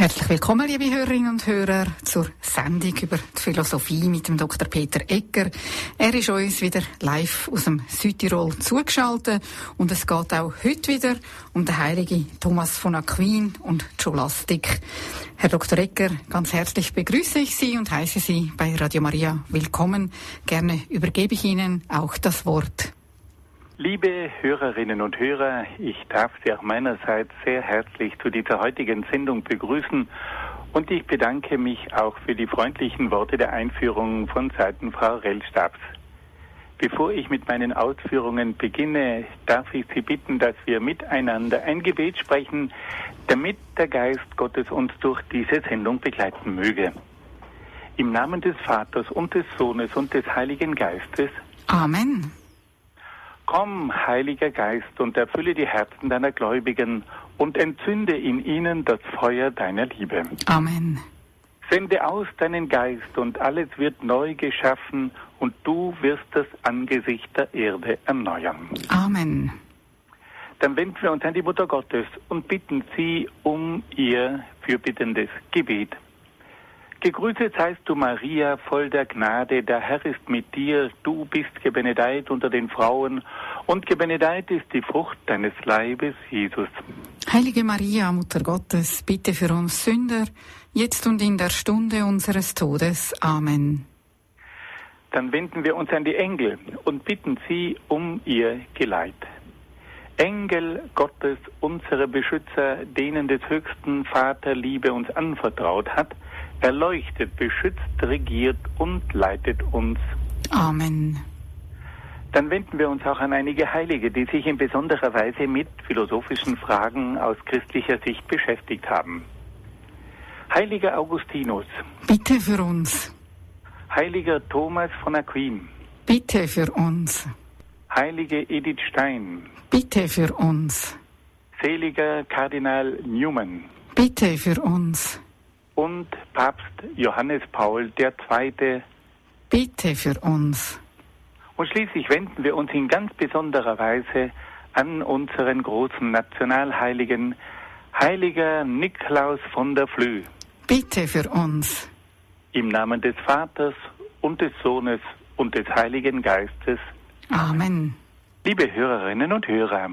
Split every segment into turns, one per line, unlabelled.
Herzlich willkommen, liebe Hörerinnen und Hörer, zur Sendung über die Philosophie mit dem Dr. Peter Egger. Er ist uns wieder live aus dem Südtirol zugeschaltet und es geht auch heute wieder um den heiligen Thomas von Aquin und die Scholastik. Herr Dr. Egger, ganz herzlich begrüße ich Sie und heiße Sie bei Radio Maria willkommen. Gerne übergebe ich Ihnen auch das Wort.
Liebe Hörerinnen und Hörer, ich darf Sie auch meinerseits sehr herzlich zu dieser heutigen Sendung begrüßen und ich bedanke mich auch für die freundlichen Worte der Einführung von Seiten Frau Rellstabs. Bevor ich mit meinen Ausführungen beginne, darf ich Sie bitten, dass wir miteinander ein Gebet sprechen, damit der Geist Gottes uns durch diese Sendung begleiten möge. Im Namen des Vaters und des Sohnes und des Heiligen Geistes.
Amen.
Komm, Heiliger Geist, und erfülle die Herzen deiner Gläubigen und entzünde in ihnen das Feuer deiner Liebe.
Amen.
Sende aus deinen Geist und alles wird neu geschaffen und du wirst das Angesicht der Erde erneuern.
Amen.
Dann wenden wir uns an die Mutter Gottes und bitten sie um ihr fürbittendes Gebet. Gegrüßet seist du, Maria, voll der Gnade, der Herr ist mit dir, du bist gebenedeit unter den Frauen, und gebenedeit ist die Frucht deines Leibes, Jesus.
Heilige Maria, Mutter Gottes, bitte für uns Sünder, jetzt und in der Stunde unseres Todes. Amen.
Dann wenden wir uns an die Engel und bitten sie um ihr Geleit. Engel Gottes, unsere Beschützer, denen des höchsten Vater Liebe uns anvertraut hat, erleuchtet, beschützt, regiert und leitet uns.
Amen.
Dann wenden wir uns auch an einige Heilige, die sich in besonderer Weise mit philosophischen Fragen aus christlicher Sicht beschäftigt haben. Heiliger Augustinus.
Bitte für uns.
Heiliger Thomas von Aquin.
Bitte für uns.
Heilige Edith Stein.
Bitte für uns.
Seliger Kardinal Newman.
Bitte für uns.
Und Papst Johannes Paul II.
Bitte für uns.
Und schließlich wenden wir uns in ganz besonderer Weise an unseren großen Nationalheiligen, Heiliger Nikolaus von der Flue.
Bitte für uns.
Im Namen des Vaters und des Sohnes und des Heiligen Geistes.
Amen.
Liebe Hörerinnen und Hörer,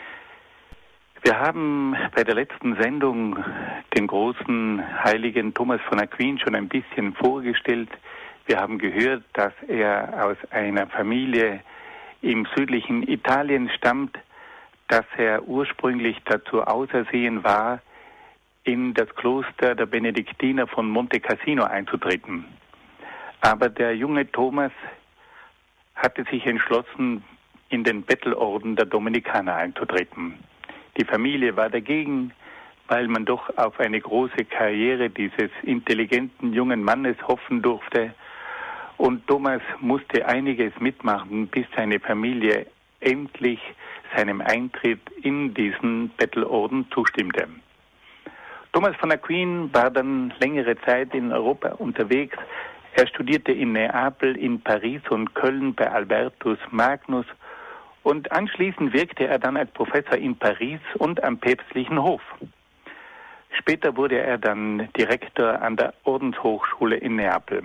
wir haben bei der letzten Sendung den großen Heiligen Thomas von Aquin schon ein bisschen vorgestellt. Wir haben gehört, dass er aus einer Familie im südlichen Italien stammt, dass er ursprünglich dazu ausersehen war, in das Kloster der Benediktiner von Monte Cassino einzutreten. Aber der junge Thomas hatte sich entschlossen, in den Bettelorden der Dominikaner einzutreten. Die Familie war dagegen, weil man doch auf eine große Karriere dieses intelligenten jungen Mannes hoffen durfte. Und Thomas musste einiges mitmachen, bis seine Familie endlich seinem Eintritt in diesen Bettelorden zustimmte. Thomas von Aquin war dann längere Zeit in Europa unterwegs. Er studierte in Neapel, in Paris und Köln bei Albertus Magnus. Und anschließend wirkte er dann als Professor in Paris und am päpstlichen Hof. Später wurde er dann Direktor an der Ordenshochschule in Neapel.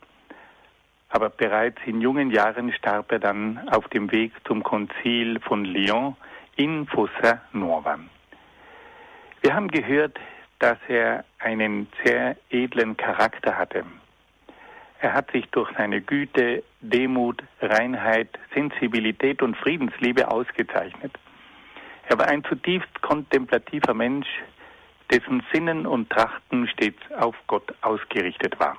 Aber bereits in jungen Jahren starb er dann auf dem Weg zum Konzil von Lyon in Fossa Nuova. Wir haben gehört, dass er einen sehr edlen Charakter hatte. Er hat sich durch seine Güte, Demut, Reinheit, Sensibilität und Friedensliebe ausgezeichnet. Er war ein zutiefst kontemplativer Mensch, dessen Sinnen und Trachten stets auf Gott ausgerichtet war.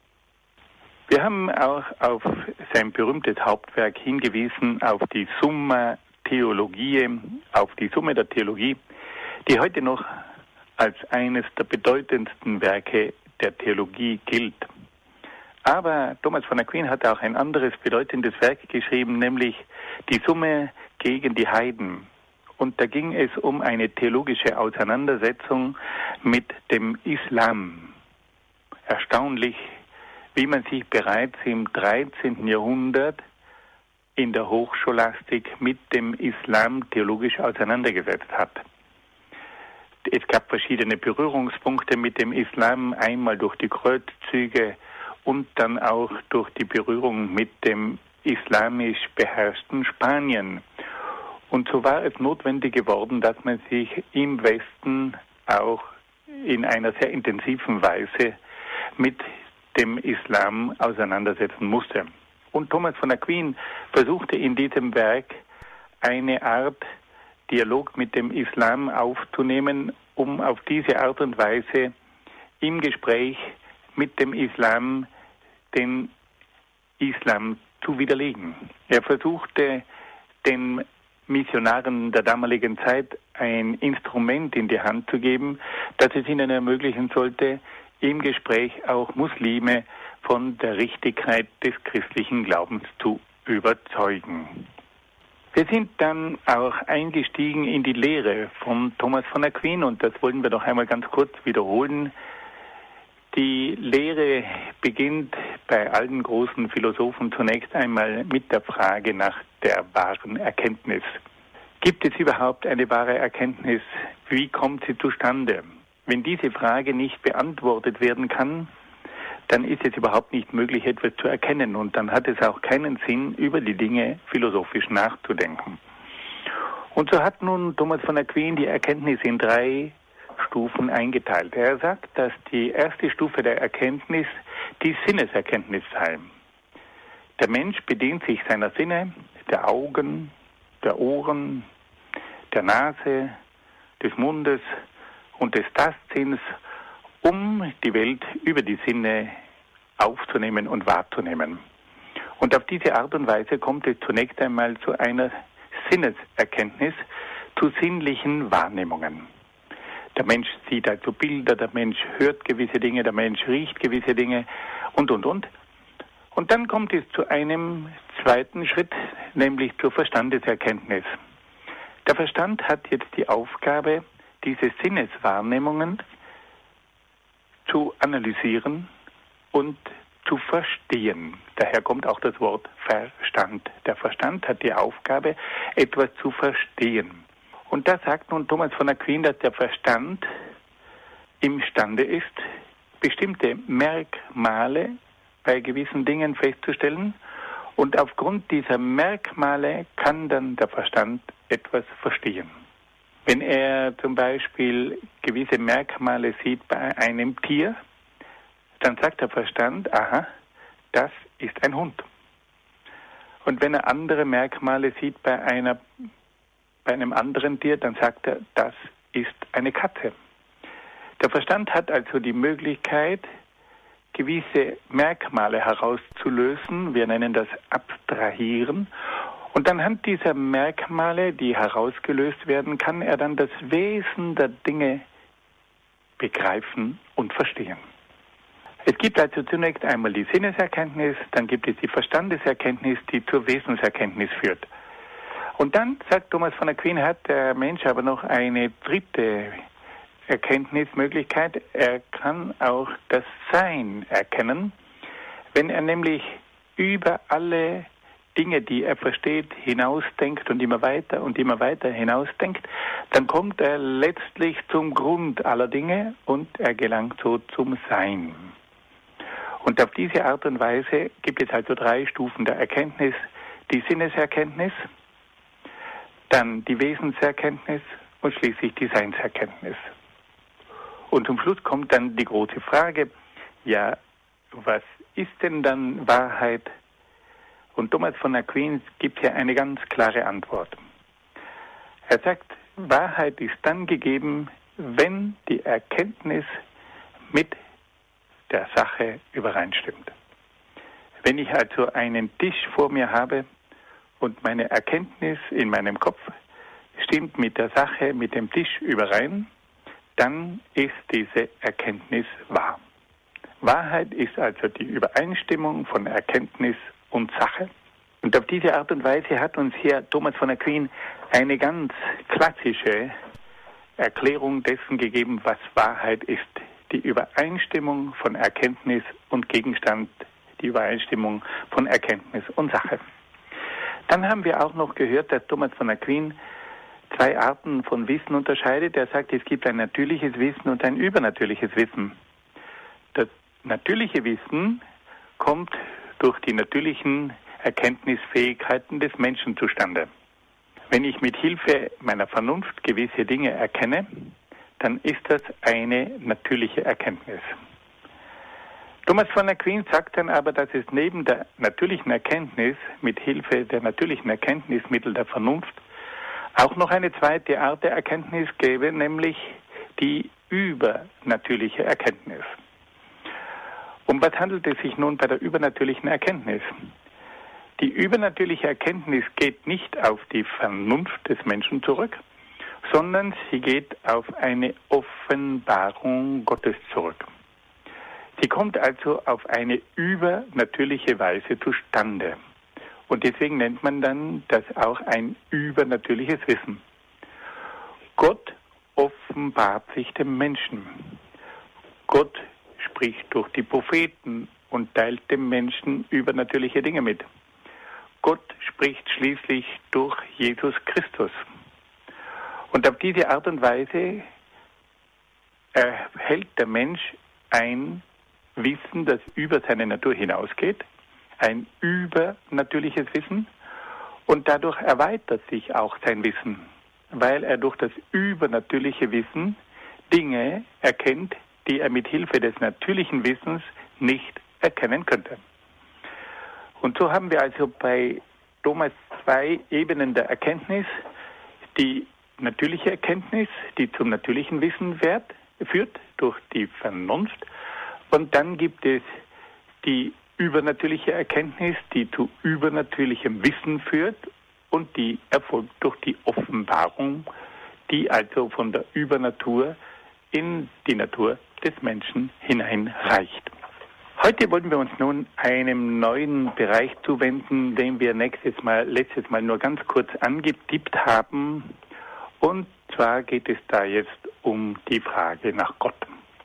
Wir haben auch auf sein berühmtes Hauptwerk hingewiesen, auf die Summa Theologiae, auf die Summe der Theologie, die heute noch als eines der bedeutendsten Werke der Theologie gilt. Aber Thomas von Aquin hat auch ein anderes bedeutendes Werk geschrieben, nämlich die Summe gegen die Heiden. Und da ging es um eine theologische Auseinandersetzung mit dem Islam. Erstaunlich, wie man sich bereits im 13. Jahrhundert in der Hochscholastik mit dem Islam theologisch auseinandergesetzt hat. es gab verschiedene Berührungspunkte mit dem Islam, einmal durch die Kreuzzüge und dann auch durch die Berührung mit dem islamisch beherrschten Spanien. Und so war es notwendig geworden, dass man sich im Westen auch in einer sehr intensiven Weise mit dem Islam auseinandersetzen musste. Und Thomas von Aquin versuchte in diesem Werk eine Art Dialog mit dem Islam aufzunehmen, um auf diese Art und Weise im Gespräch mit dem Islam den Islam zu widerlegen. Er versuchte, den Missionaren der damaligen Zeit ein Instrument in die Hand zu geben, das es ihnen ermöglichen sollte, im Gespräch auch Muslime von der Richtigkeit des christlichen Glaubens zu überzeugen. Wir sind dann auch eingestiegen in die Lehre von Thomas von Aquin und das wollen wir noch einmal ganz kurz wiederholen. Die Lehre beginnt bei allen großen Philosophen zunächst einmal mit der Frage nach der wahren Erkenntnis. Gibt es überhaupt eine wahre Erkenntnis? Wie kommt sie zustande? Wenn diese Frage nicht beantwortet werden kann, dann ist es überhaupt nicht möglich, etwas zu erkennen und dann hat es auch keinen Sinn, über die Dinge philosophisch nachzudenken. Und so hat nun Thomas von Aquin die Erkenntnis in 3 Stufen eingeteilt. Er sagt, dass die erste Stufe der Erkenntnis die Sinneserkenntnis sei. Der Mensch bedient sich seiner Sinne, der Augen, der Ohren, der Nase, des Mundes und des Tastsinns, um die Welt über die Sinne aufzunehmen und wahrzunehmen. Und auf diese Art und Weise kommt es zunächst einmal zu einer Sinneserkenntnis, zu sinnlichen Wahrnehmungen. Der Mensch sieht also Bilder, der Mensch hört gewisse Dinge, der Mensch riecht gewisse Dinge und. Und dann kommt es zu einem zweiten Schritt, nämlich zur Verstandeserkenntnis. Der Verstand hat jetzt die Aufgabe, diese Sinneswahrnehmungen zu analysieren und zu verstehen. Daher kommt auch das Wort Verstand. Der Verstand hat die Aufgabe, etwas zu verstehen. Und da sagt nun Thomas von Aquin, dass der Verstand imstande ist, bestimmte Merkmale bei gewissen Dingen festzustellen. Und aufgrund dieser Merkmale kann dann der Verstand etwas verstehen. Wenn er zum Beispiel gewisse Merkmale sieht bei einem Tier, dann sagt der Verstand, aha, das ist ein Hund. Und wenn er andere Merkmale sieht bei einem anderen Tier, dann sagt er, das ist eine Katze. Der Verstand hat also die Möglichkeit, gewisse Merkmale herauszulösen. Wir nennen das Abstrahieren. Und anhand dieser Merkmale, die herausgelöst werden, kann er dann das Wesen der Dinge begreifen und verstehen. Es gibt also zunächst einmal die Sinneserkenntnis, dann gibt es die Verstandeserkenntnis, die zur Wesenserkenntnis führt. Und dann, sagt Thomas von Aquin, hat der Mensch aber noch eine dritte Erkenntnismöglichkeit. Er kann auch das Sein erkennen, wenn er nämlich über alle Dinge, die er versteht, hinausdenkt und immer weiter hinausdenkt, dann kommt er letztlich zum Grund aller Dinge und er gelangt so zum Sein. Und auf diese Art und Weise gibt es also 3 Stufen der Erkenntnis: die Sinneserkenntnis, dann die Wesenserkenntnis und schließlich die Seinserkenntnis. Und zum Schluss kommt dann die große Frage, ja, was ist denn dann Wahrheit? Und Thomas von Aquin gibt hier eine ganz klare Antwort. Er sagt, Wahrheit ist dann gegeben, wenn die Erkenntnis mit der Sache übereinstimmt. Wenn ich also einen Tisch vor mir habe und meine Erkenntnis in meinem Kopf stimmt mit der Sache, mit dem Tisch überein, dann ist diese Erkenntnis wahr. Wahrheit ist also die Übereinstimmung von Erkenntnis und Sache. Und auf diese Art und Weise hat uns hier Thomas von Aquin eine ganz klassische Erklärung dessen gegeben, was Wahrheit ist. Die Übereinstimmung von Erkenntnis und Gegenstand, die Übereinstimmung von Erkenntnis und Sache. Dann haben wir auch noch gehört, dass Thomas von Aquin zwei Arten von Wissen unterscheidet. Er sagt, es gibt ein natürliches Wissen und ein übernatürliches Wissen. Das natürliche Wissen kommt durch die natürlichen Erkenntnisfähigkeiten des Menschen zustande. Wenn ich mit Hilfe meiner Vernunft gewisse Dinge erkenne, dann ist das eine natürliche Erkenntnis. Thomas von Aquin sagt dann aber, dass es neben der natürlichen Erkenntnis mit Hilfe der natürlichen Erkenntnismittel der Vernunft auch noch eine zweite Art der Erkenntnis gäbe, nämlich die übernatürliche Erkenntnis. Um was handelt es sich nun bei der übernatürlichen Erkenntnis? Die übernatürliche Erkenntnis geht nicht auf die Vernunft des Menschen zurück, sondern sie geht auf eine Offenbarung Gottes zurück. Sie kommt also auf eine übernatürliche Weise zustande. Und deswegen nennt man dann das auch ein übernatürliches Wissen. Gott offenbart sich dem Menschen. Gott spricht durch die Propheten und teilt dem Menschen übernatürliche Dinge mit. Gott spricht schließlich durch Jesus Christus. Und auf diese Art und Weise erhält der Mensch ein Wissen, das über seine Natur hinausgeht, ein übernatürliches Wissen, und dadurch erweitert sich auch sein Wissen, weil er durch das übernatürliche Wissen Dinge erkennt, die er mit Hilfe des natürlichen Wissens nicht erkennen könnte. Und so haben wir also bei Thomas zwei Ebenen der Erkenntnis: die natürliche Erkenntnis, die zum natürlichen Wissen führt durch die Vernunft, und dann gibt es die übernatürliche Erkenntnis, die zu übernatürlichem Wissen führt und die erfolgt durch die Offenbarung, die also von der Übernatur in die Natur des Menschen hineinreicht. Heute wollen wir uns nun einem neuen Bereich zuwenden, den wir letztes Mal nur ganz kurz angetippt haben. Und zwar geht es da jetzt um die Frage nach Gott.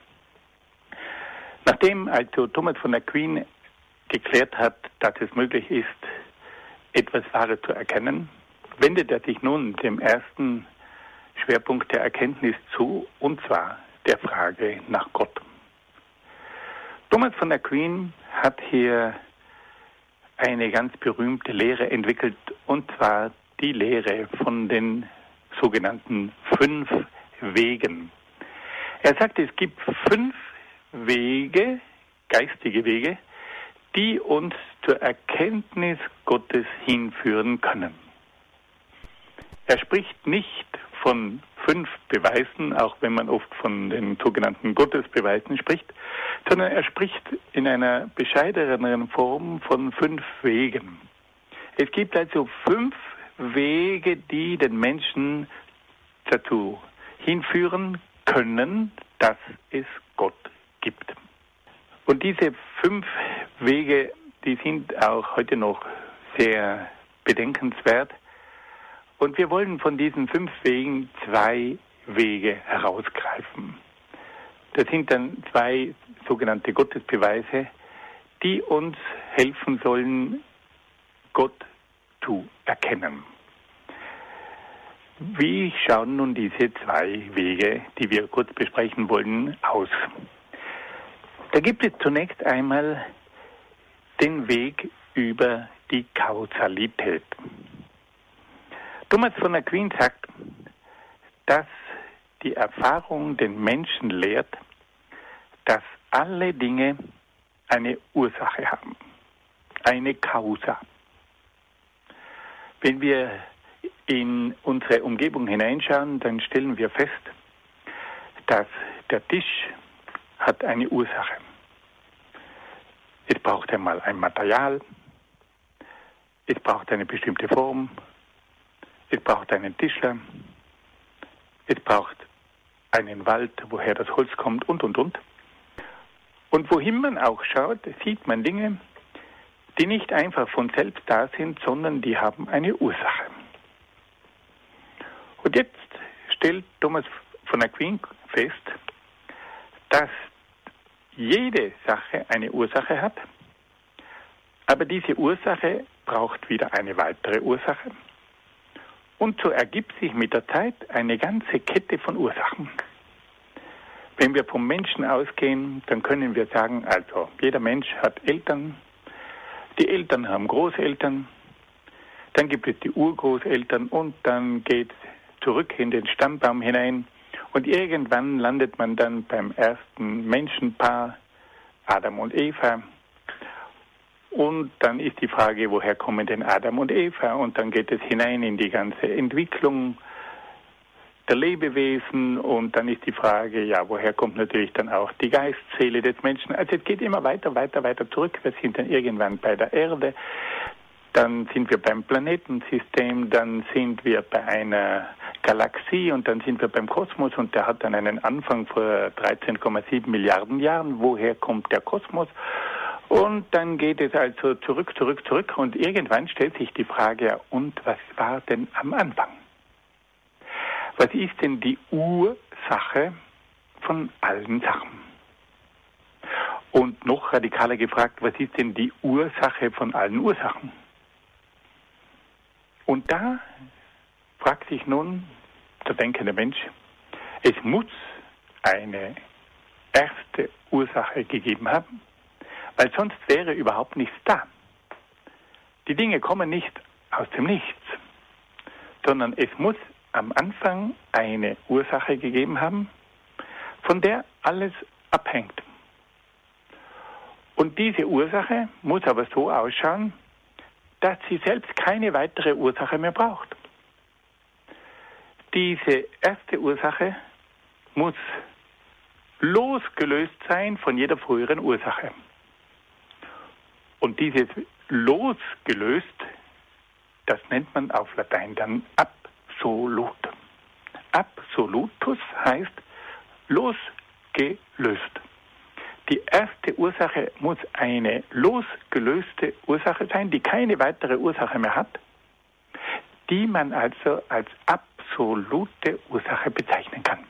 Nachdem also Thomas von Aquin geklärt hat, dass es möglich ist, etwas Wahres zu erkennen, wendet er sich nun dem ersten Schwerpunkt der Erkenntnis zu, und zwar der Frage nach Gott. Thomas von Aquin hat hier eine ganz berühmte Lehre entwickelt, und zwar die Lehre von den sogenannten 5 Wegen. Er sagt, es gibt 5 Wege, geistige Wege, die uns zur Erkenntnis Gottes hinführen können. Er spricht nicht von 5 Beweisen, auch wenn man oft von den sogenannten Gottesbeweisen spricht, sondern er spricht in einer bescheideneren Form von 5 Wegen. Es gibt also 5 Wege, die den Menschen dazu hinführen können, dass es Gott gibt. Und diese 5 Wege, die sind auch heute noch sehr bedenkenswert. Und wir wollen von diesen 5 Wegen 2 Wege herausgreifen. Das sind dann 2 sogenannte Gottesbeweise, die uns helfen sollen, Gott zu erkennen. Wie schauen nun diese 2 Wege, die wir kurz besprechen wollen, aus? Da gibt es zunächst einmal den Weg über die Kausalität. Thomas von Aquin sagt, dass die Erfahrung den Menschen lehrt, dass alle Dinge eine Ursache haben, eine Causa. Wenn wir in unsere Umgebung hineinschauen, dann stellen wir fest, dass der Tisch hat eine Ursache. Es braucht einmal ein Material, es braucht eine bestimmte Form, es braucht einen Tischler, es braucht einen Wald, woher das Holz kommt und. Und wohin man auch schaut, sieht man Dinge, die nicht einfach von selbst da sind, sondern die haben eine Ursache. Und jetzt stellt Thomas von Aquin fest, dass jede Sache eine Ursache hat, aber diese Ursache braucht wieder eine weitere Ursache Und so ergibt sich mit der Zeit eine ganze Kette von Ursachen. Wenn wir vom Menschen ausgehen, dann können wir sagen, also jeder Mensch hat Eltern, die Eltern haben Großeltern, dann gibt es die Urgroßeltern und dann geht es zurück in den Stammbaum hinein und irgendwann landet man dann beim ersten Menschenpaar, Adam und Eva. Und dann ist die Frage, woher kommen denn Adam und Eva? Und dann geht es hinein in die ganze Entwicklung der Lebewesen. Und dann ist die Frage, ja, woher kommt natürlich dann auch die Geistseele des Menschen? Also es geht immer weiter zurück. Wir sind dann irgendwann bei der Erde. Dann sind wir beim Planetensystem. Dann sind wir bei einer Galaxie. Und dann sind wir beim Kosmos. Und der hat dann einen Anfang vor 13,7 Milliarden Jahren. Woher kommt der Kosmos? Und dann geht es also zurück. Und irgendwann stellt sich die Frage, und was war denn am Anfang? Was ist denn die Ursache von allen Sachen? Und noch radikaler gefragt, was ist denn die Ursache von allen Ursachen? Und da fragt sich nun der denkende Mensch, es muss eine erste Ursache gegeben haben, weil sonst wäre überhaupt nichts da. Die Dinge kommen nicht aus dem Nichts, sondern es muss am Anfang eine Ursache gegeben haben, von der alles abhängt. Und diese Ursache muss aber so ausschauen, dass sie selbst keine weitere Ursache mehr braucht. Diese erste Ursache muss losgelöst sein von jeder früheren Ursache. Und dieses losgelöst, das nennt man auf Latein dann absolut. Absolutus heißt losgelöst. Die erste Ursache muss eine losgelöste Ursache sein, die keine weitere Ursache mehr hat, die man also als absolute Ursache bezeichnen kann.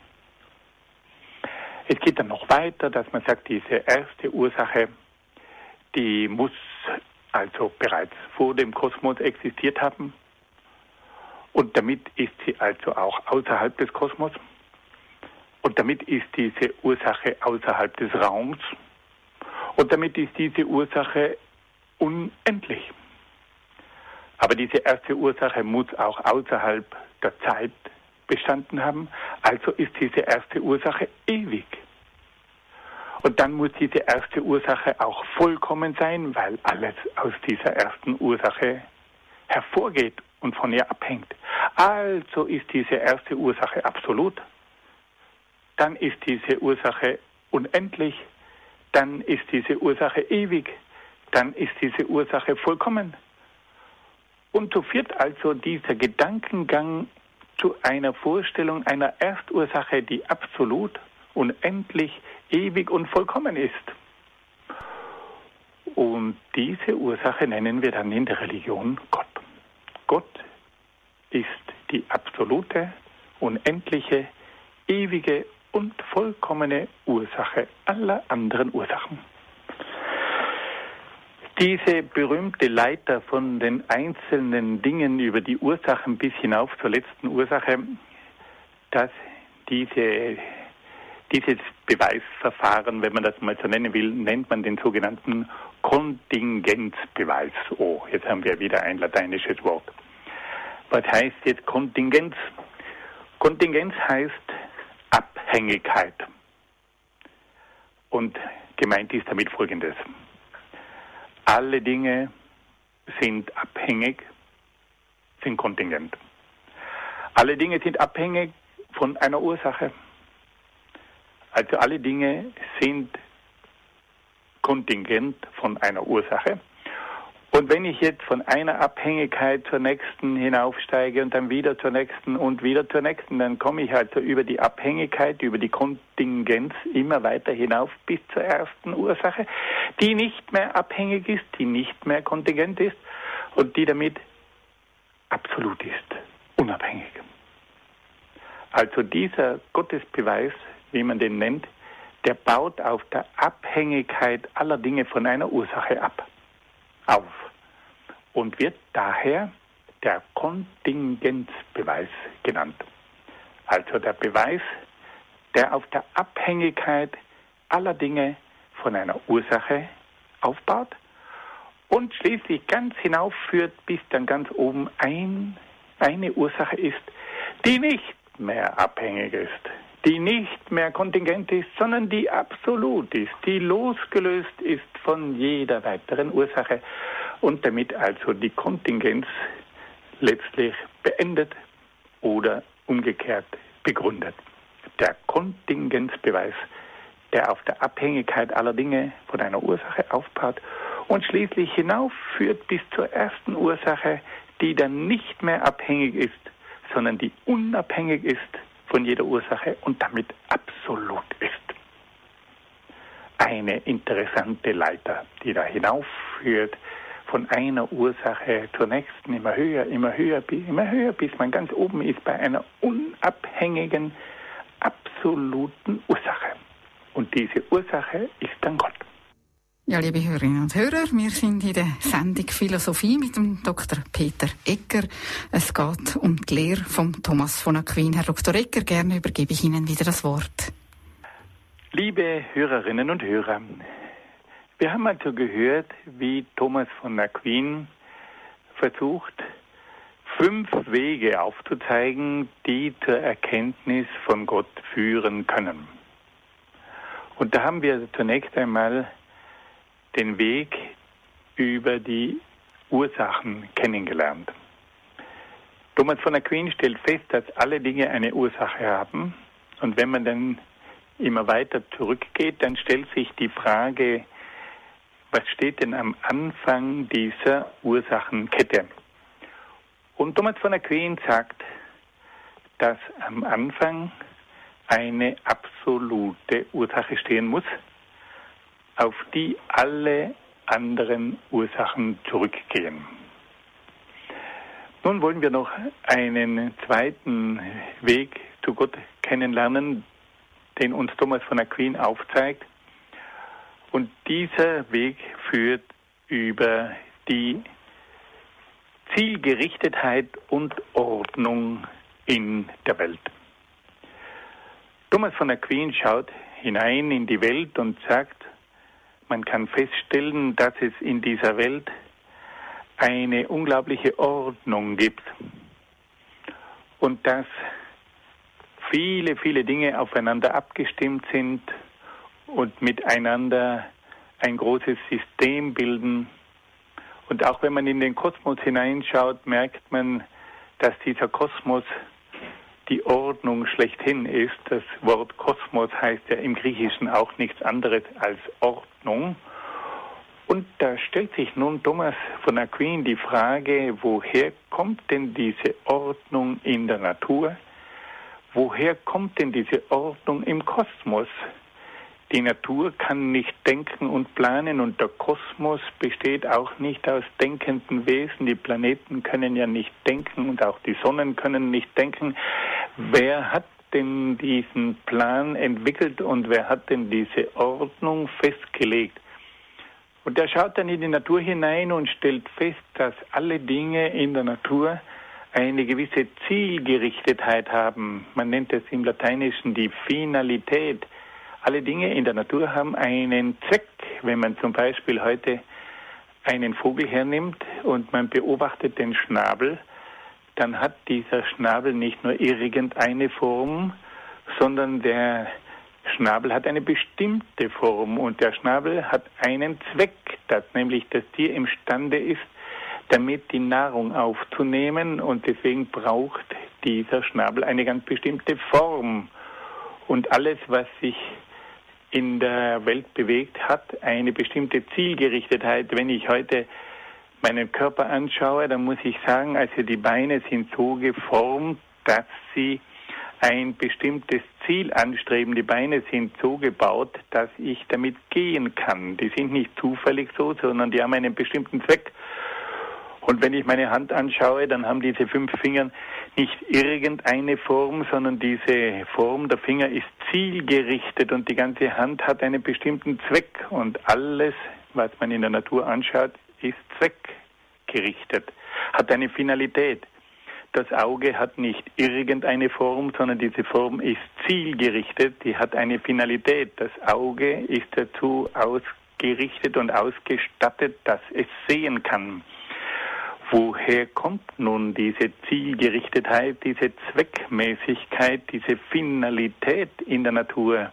Es geht dann noch weiter, dass man sagt, diese erste Ursache, die muss also bereits vor dem Kosmos existiert haben. Und damit ist sie also auch außerhalb des Kosmos. Und damit ist diese Ursache außerhalb des Raums. Und damit ist diese Ursache unendlich. Aber diese erste Ursache muss auch außerhalb der Zeit bestanden haben. Also ist diese erste Ursache ewig. Und dann muss diese erste Ursache auch vollkommen sein, weil alles aus dieser ersten Ursache hervorgeht und von ihr abhängt. Also ist diese erste Ursache absolut. Dann ist diese Ursache unendlich. Dann ist diese Ursache ewig. Dann ist diese Ursache vollkommen. Und so führt also dieser Gedankengang zu einer Vorstellung einer Erstursache, die absolut, unendlich, ewig und vollkommen ist. Und diese Ursache nennen wir dann in der Religion Gott. Gott ist die absolute, unendliche, ewige und vollkommene Ursache aller anderen Ursachen. Diese berühmte Leiter von den einzelnen Dingen über die Ursachen bis hinauf zur letzten Ursache, dass dieses Beweisverfahren, wenn man das mal so nennen will, nennt man den sogenannten Kontingenzbeweis. Oh, jetzt haben wir wieder ein lateinisches Wort. Was heißt jetzt Kontingenz? Kontingenz heißt Abhängigkeit. Und gemeint ist damit Folgendes. Alle Dinge sind abhängig, sind kontingent. Alle Dinge sind abhängig von einer Ursache. Also alle Dinge sind kontingent von einer Ursache. Und wenn ich jetzt von einer Abhängigkeit zur nächsten hinaufsteige und dann wieder zur nächsten und wieder zur nächsten, dann komme ich also über die Abhängigkeit, über die Kontingenz immer weiter hinauf bis zur ersten Ursache, die nicht mehr abhängig ist, die nicht mehr kontingent ist und die damit absolut ist, unabhängig. Also dieser Gottesbeweis, wie man den nennt, der baut auf der Abhängigkeit aller Dinge von einer Ursache auf und wird daher der Kontingenzbeweis genannt. Also der Beweis, der auf der Abhängigkeit aller Dinge von einer Ursache aufbaut und schließlich ganz hinaufführt, bis dann ganz oben eine Ursache ist, die nicht mehr abhängig ist, die nicht mehr kontingent ist, sondern die absolut ist, die losgelöst ist von jeder weiteren Ursache und damit also die Kontingenz letztlich beendet oder umgekehrt begründet. Der Kontingenzbeweis, der auf der Abhängigkeit aller Dinge von einer Ursache aufbaut und schließlich hinaufführt bis zur ersten Ursache, die dann nicht mehr abhängig ist, sondern die unabhängig ist von jeder Ursache und damit absolut ist. Eine interessante Leiter, die da hinaufführt von einer Ursache zur nächsten, immer höher, bis man ganz oben ist bei einer unabhängigen, absoluten Ursache. Und diese Ursache ist dann Gott.
Ja, liebe Hörerinnen und Hörer, wir sind in der Sendung Philosophie mit dem Dr. Peter Egger. Es geht um die Lehre von Thomas von Aquin. Herr Dr. Egger, gerne übergebe ich Ihnen wieder das Wort.
Liebe Hörerinnen und Hörer, wir haben also gehört, wie Thomas von Aquin versucht, 5 Wege aufzuzeigen, die zur Erkenntnis von Gott führen können. Und da haben wir zunächst einmal den Weg über die Ursachen kennengelernt. Thomas von Aquin stellt fest, dass alle Dinge eine Ursache haben. Und wenn man dann immer weiter zurückgeht, dann stellt sich die Frage, was steht denn am Anfang dieser Ursachenkette? Und Thomas von Aquin sagt, dass am Anfang eine absolute Ursache stehen muss, auf die alle anderen Ursachen zurückgehen. Nun wollen wir noch einen zweiten Weg zu Gott kennenlernen, den uns Thomas von Aquin aufzeigt. Und dieser Weg führt über die Zielgerichtetheit und Ordnung in der Welt. Thomas von Aquin schaut hinein in die Welt und sagt, man kann feststellen, dass es in dieser Welt eine unglaubliche Ordnung gibt und dass viele, viele Dinge aufeinander abgestimmt sind und miteinander ein großes System bilden. Und auch wenn man in den Kosmos hineinschaut, merkt man, dass dieser Kosmos die Ordnung schlechthin ist. Das Wort Kosmos heißt ja im Griechischen auch nichts anderes als Ordnung. Und da stellt sich nun Thomas von Aquin die Frage, woher kommt denn diese Ordnung in der Natur? Woher kommt denn diese Ordnung im Kosmos? Die Natur kann nicht denken und planen und der Kosmos besteht auch nicht aus denkenden Wesen. Die Planeten können ja nicht denken und auch die Sonnen können nicht denken. Wer hat denn diesen Plan entwickelt und wer hat denn diese Ordnung festgelegt? Und er schaut dann in die Natur hinein und stellt fest, dass alle Dinge in der Natur eine gewisse Zielgerichtetheit haben. Man nennt es im Lateinischen die Finalität. Alle Dinge in der Natur haben einen Zweck. Wenn man zum Beispiel heute einen Vogel hernimmt und man beobachtet den Schnabel, dann hat dieser Schnabel nicht nur irgendeine Form, sondern der Schnabel hat eine bestimmte Form und der Schnabel hat einen Zweck, dass nämlich das Tier imstande ist, damit die Nahrung aufzunehmen und deswegen braucht dieser Schnabel eine ganz bestimmte Form. Und alles, was sich in der Welt bewegt, hat eine bestimmte Zielgerichtetheit. Wenn ich heute meinen Körper anschaue, dann muss ich sagen, also die Beine sind so geformt, dass sie ein bestimmtes Ziel anstreben. Die Beine sind so gebaut, dass ich damit gehen kann. Die sind nicht zufällig so, sondern die haben einen bestimmten Zweck. Und wenn ich meine Hand anschaue, dann haben diese 5 Finger nicht irgendeine Form, sondern diese Form der Finger ist zielgerichtet und die ganze Hand hat einen bestimmten Zweck. Und alles, was man in der Natur anschaut, ist zweckgerichtet. hat eine Finalität. Das Auge hat nicht irgendeine Form, sondern diese Form ist zielgerichtet, die hat eine Finalität. Das Auge ist dazu ausgerichtet und ausgestattet, dass es sehen kann. Woher kommt nun diese Zielgerichtetheit, diese Zweckmäßigkeit, diese Finalität in der Natur?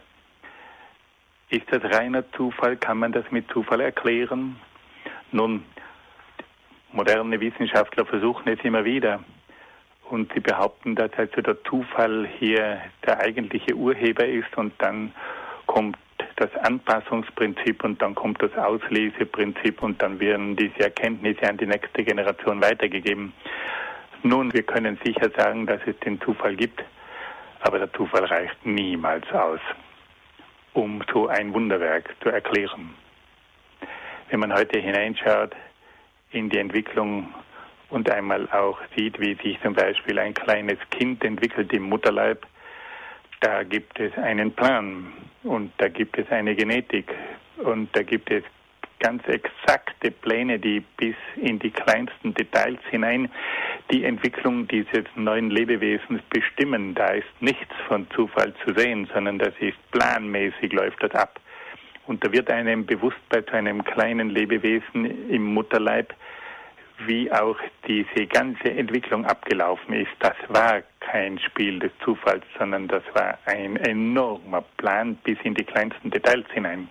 Ist das reiner Zufall? Kann man das mit Zufall erklären? Nun, moderne Wissenschaftler versuchen es immer wieder. Und sie behaupten, dass also der Zufall hier der eigentliche Urheber ist und dann kommt das Anpassungsprinzip und dann kommt das Ausleseprinzip und dann werden diese Erkenntnisse an die nächste Generation weitergegeben. Nun, wir können sicher sagen, dass es den Zufall gibt, aber der Zufall reicht niemals aus, um so ein Wunderwerk zu erklären. Wenn man heute hineinschaut in die Entwicklung und einmal auch sieht, wie sich zum Beispiel ein kleines Kind entwickelt im Mutterleib, da gibt es einen Plan und da gibt es eine Genetik und da gibt es ganz exakte Pläne, die bis in die kleinsten Details hinein die Entwicklung dieses neuen Lebewesens bestimmen. Da ist nichts von Zufall zu sehen, sondern das ist planmäßig, läuft das ab. Und da wird einem bewusst bei so einem kleinen Lebewesen im Mutterleib, wie auch diese ganze Entwicklung abgelaufen ist. Das war kein Spiel des Zufalls, sondern das war ein enormer Plan bis in die kleinsten Details hinein.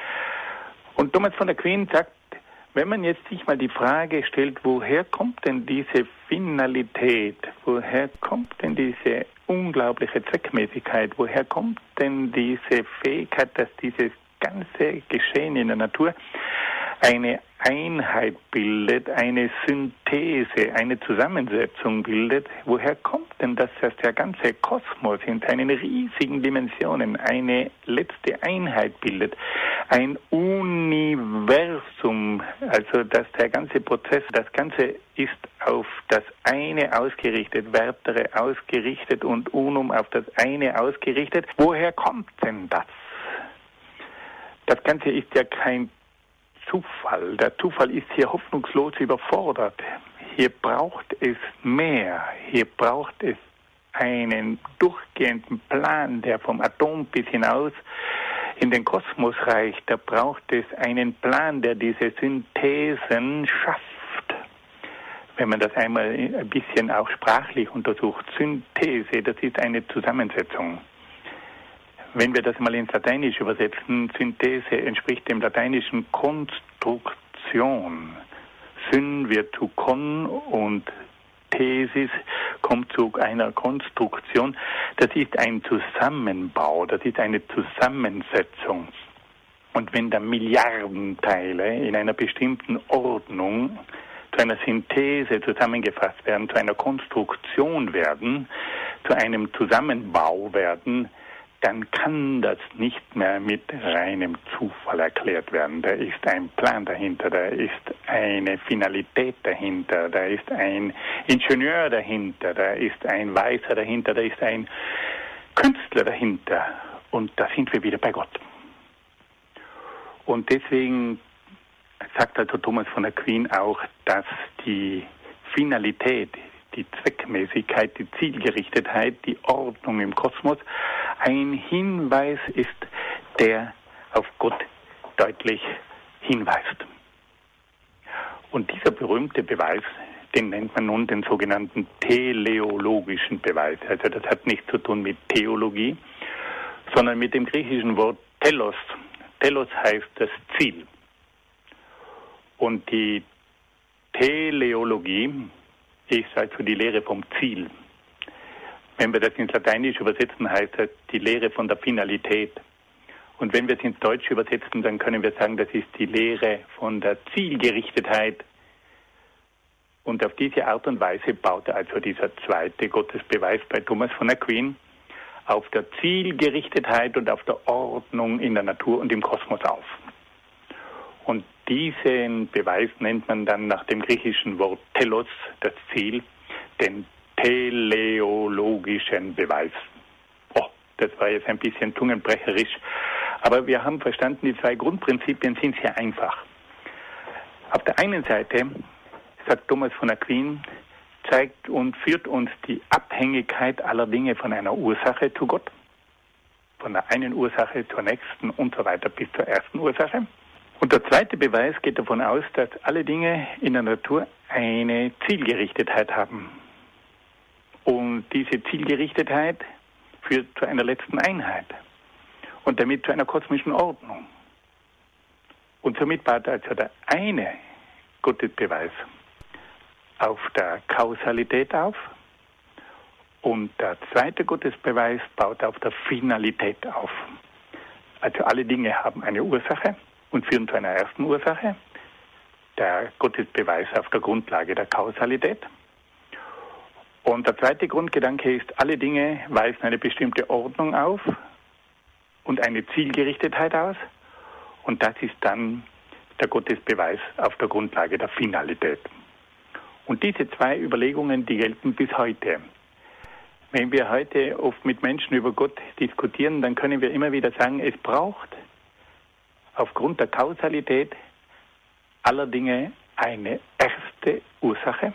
Und Thomas von Aquin sagt, wenn man jetzt sich mal die Frage stellt, woher kommt denn diese Finalität, woher kommt denn diese unglaubliche Zweckmäßigkeit, woher kommt denn diese Fähigkeit, dass dieses ganze Geschehen in der Natur eine Einheit bildet, eine Synthese, eine Zusammensetzung bildet. Woher kommt denn das, dass der ganze Kosmos in seinen riesigen Dimensionen eine letzte Einheit bildet? Ein Universum, also dass der ganze Prozess, das Ganze ist auf das eine ausgerichtet, Vertere ausgerichtet und Unum auf das eine ausgerichtet. Woher kommt denn das? Das Ganze ist ja kein Zufall. Der Zufall ist hier hoffnungslos überfordert. Hier braucht es mehr. Hier braucht es einen durchgehenden Plan, der vom Atom bis hinaus in den Kosmos reicht. Da braucht es einen Plan, der diese Synthesen schafft. Wenn man das einmal ein bisschen auch sprachlich untersucht, Synthese, das ist eine Zusammensetzung. Wenn wir das mal ins Lateinische übersetzen, Synthese entspricht dem lateinischen Konstruktion. Syn wird zu Kon und Thesis kommt zu einer Konstruktion. Das ist ein Zusammenbau, das ist eine Zusammensetzung. Und wenn da Milliardenteile in einer bestimmten Ordnung zu einer Synthese zusammengefasst werden, zu einer Konstruktion werden, zu einem Zusammenbau werden, dann kann das nicht mehr mit reinem Zufall erklärt werden. Da ist ein Plan dahinter, da ist eine Finalität dahinter, da ist ein Ingenieur dahinter, da ist ein Weiser dahinter, da ist ein Künstler dahinter. Und da sind wir wieder bei Gott. Und deswegen sagt also Thomas von Aquin auch, dass die Finalität, die Zweckmäßigkeit, die Zielgerichtetheit, die Ordnung im Kosmos ein Hinweis ist, der auf Gott deutlich hinweist. Und dieser berühmte Beweis, den nennt man nun den sogenannten teleologischen Beweis. Also das hat nichts zu tun mit Theologie, sondern mit dem griechischen Wort telos. Telos heißt das Ziel. Und die Teleologie ist also die Lehre vom Ziel. Wenn wir das ins Lateinische übersetzen, heißt das die Lehre von der Finalität. Und wenn wir es ins Deutsche übersetzen, dann können wir sagen, das ist die Lehre von der Zielgerichtetheit. Und auf diese Art und Weise baut also dieser zweite Gottesbeweis bei Thomas von Aquin auf der Zielgerichtetheit und auf der Ordnung in der Natur und im Kosmos auf. Und diesen Beweis nennt man dann nach dem griechischen Wort telos, das Ziel, den teleologischen Beweis. Oh, das war jetzt ein bisschen zungenbrecherisch, aber wir haben verstanden, die zwei Grundprinzipien sind sehr einfach. Auf der einen Seite sagt Thomas von Aquin, zeigt und führt uns die Abhängigkeit aller Dinge von einer Ursache zu Gott, von der einen Ursache zur nächsten und so weiter bis zur ersten Ursache. Und der zweite Beweis geht davon aus, dass alle Dinge in der Natur eine Zielgerichtetheit haben. Und diese Zielgerichtetheit führt zu einer letzten Einheit und damit zu einer kosmischen Ordnung. Und somit baut also der eine Gottesbeweis auf der Kausalität auf und der zweite Gottesbeweis baut auf der Finalität auf. Also alle Dinge haben eine Ursache und führen zu einer ersten Ursache, der Gottesbeweis auf der Grundlage der Kausalität. Und der zweite Grundgedanke ist, alle Dinge weisen eine bestimmte Ordnung auf und eine Zielgerichtetheit aus. Und das ist dann der Gottesbeweis auf der Grundlage der Finalität. Und diese zwei Überlegungen, die gelten bis heute. Wenn wir heute oft mit Menschen über Gott diskutieren, dann können wir immer wieder sagen, es braucht aufgrund der Kausalität aller Dinge eine erste Ursache.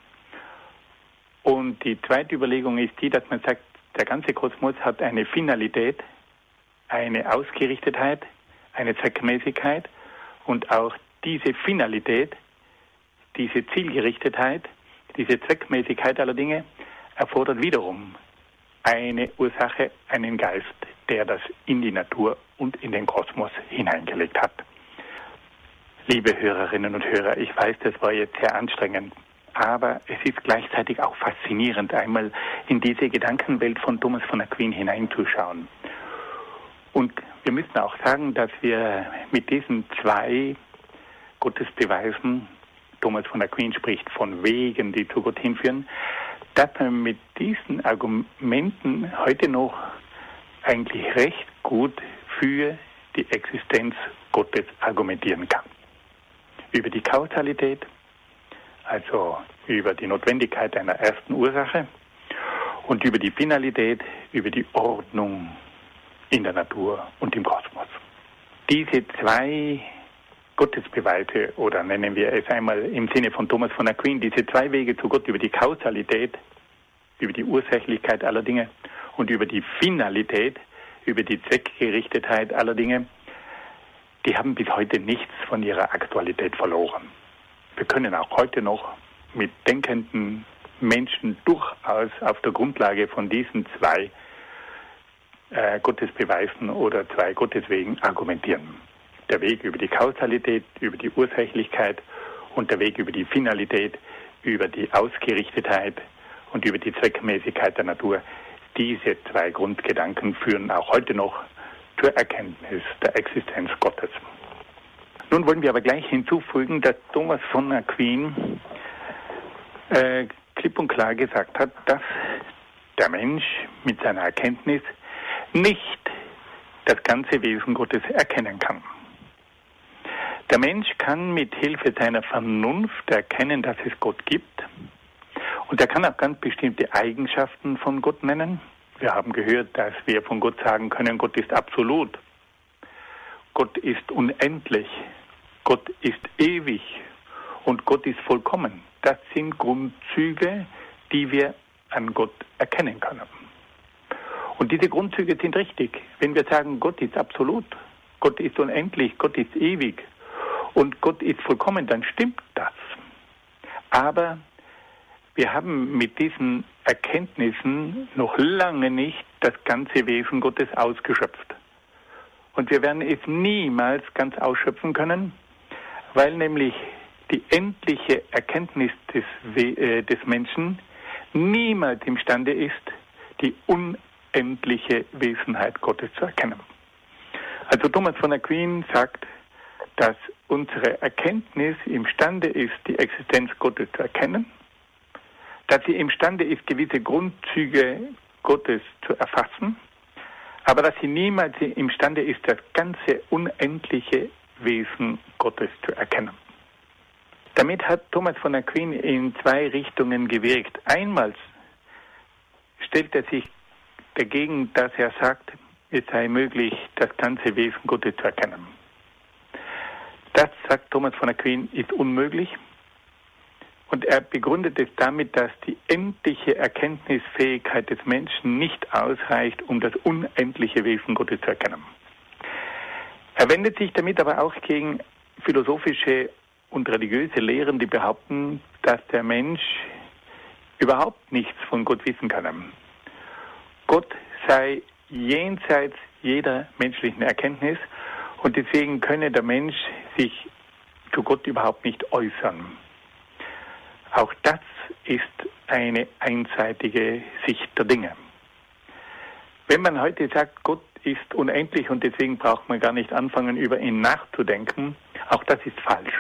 Und die zweite Überlegung ist die, dass man sagt, der ganze Kosmos hat eine Finalität, eine Ausgerichtetheit, eine Zweckmäßigkeit und auch diese Finalität, diese Zielgerichtetheit, diese Zweckmäßigkeit aller Dinge erfordert wiederum eine Ursache, einen Geist, der das in die Natur und in den Kosmos hineingelegt hat. Liebe Hörerinnen und Hörer, ich weiß, das war jetzt sehr anstrengend, aber es ist gleichzeitig auch faszinierend, einmal in diese Gedankenwelt von Thomas von Aquin hineinzuschauen. Und wir müssen auch sagen, dass wir mit diesen zwei Gottesbeweisen, Thomas von Aquin spricht von Wegen, die zu Gott hinführen, dass man mit diesen Argumenten heute noch eigentlich recht gut für die Existenz Gottes argumentieren kann. Über die Kausalität, also über die Notwendigkeit einer ersten Ursache und über die Finalität, über die Ordnung in der Natur und im Kosmos. Diese zwei Gottesbeweise, oder nennen wir es einmal im Sinne von Thomas von Aquin, diese zwei Wege zu Gott über die Kausalität, über die Ursächlichkeit aller Dinge und über die Finalität, über die Zweckgerichtetheit aller Dinge, die haben bis heute nichts von ihrer Aktualität verloren. Wir können auch heute noch mit denkenden Menschen durchaus auf der Grundlage von diesen zwei Gottesbeweisen oder zwei Gotteswegen argumentieren. Der Weg über die Kausalität, über die Ursächlichkeit und der Weg über die Finalität, über die Ausgerichtetheit und über die Zweckmäßigkeit der Natur. Diese zwei Grundgedanken führen auch heute noch zur Erkenntnis der Existenz Gottes. Nun wollen wir aber gleich hinzufügen, dass Thomas von Aquin klipp und klar gesagt hat, dass der Mensch mit seiner Erkenntnis nicht das ganze Wesen Gottes erkennen kann. Der Mensch kann mit Hilfe seiner Vernunft erkennen, dass es Gott gibt. Und er kann auch ganz bestimmte Eigenschaften von Gott nennen. Wir haben gehört, dass wir von Gott sagen können, Gott ist absolut. Gott ist unendlich. Gott ist ewig. Und Gott ist vollkommen. Das sind Grundzüge, die wir an Gott erkennen können. Und diese Grundzüge sind richtig. Wenn wir sagen, Gott ist absolut, Gott ist unendlich, Gott ist ewig und Gott ist vollkommen, dann stimmt das. Aber wir haben mit diesen Erkenntnissen noch lange nicht das ganze Wesen Gottes ausgeschöpft. Und wir werden es niemals ganz ausschöpfen können, weil nämlich die endliche Erkenntnis des Menschen niemals imstande ist, die unendliche Wesenheit Gottes zu erkennen. Also Thomas von Aquin sagt, dass unsere Erkenntnis imstande ist, die Existenz Gottes zu erkennen, dass sie imstande ist, gewisse Grundzüge Gottes zu erfassen, aber dass sie niemals imstande ist, das ganze unendliche Wesen Gottes zu erkennen. Damit hat Thomas von Aquin in zwei Richtungen gewirkt. Einmal stellt er sich dagegen, dass er sagt, es sei möglich, das ganze Wesen Gottes zu erkennen. Das, sagt Thomas von Aquin, ist unmöglich. Und er begründet es damit, dass die endliche Erkenntnisfähigkeit des Menschen nicht ausreicht, um das unendliche Wesen Gottes zu erkennen. Er wendet sich damit aber auch gegen philosophische und religiöse Lehren, die behaupten, dass der Mensch überhaupt nichts von Gott wissen kann. Gott sei jenseits jeder menschlichen Erkenntnis und deswegen könne der Mensch sich zu Gott überhaupt nicht äußern. Auch das ist eine einseitige Sicht der Dinge. Wenn man heute sagt, Gott ist unendlich und deswegen braucht man gar nicht anfangen, über ihn nachzudenken, auch das ist falsch.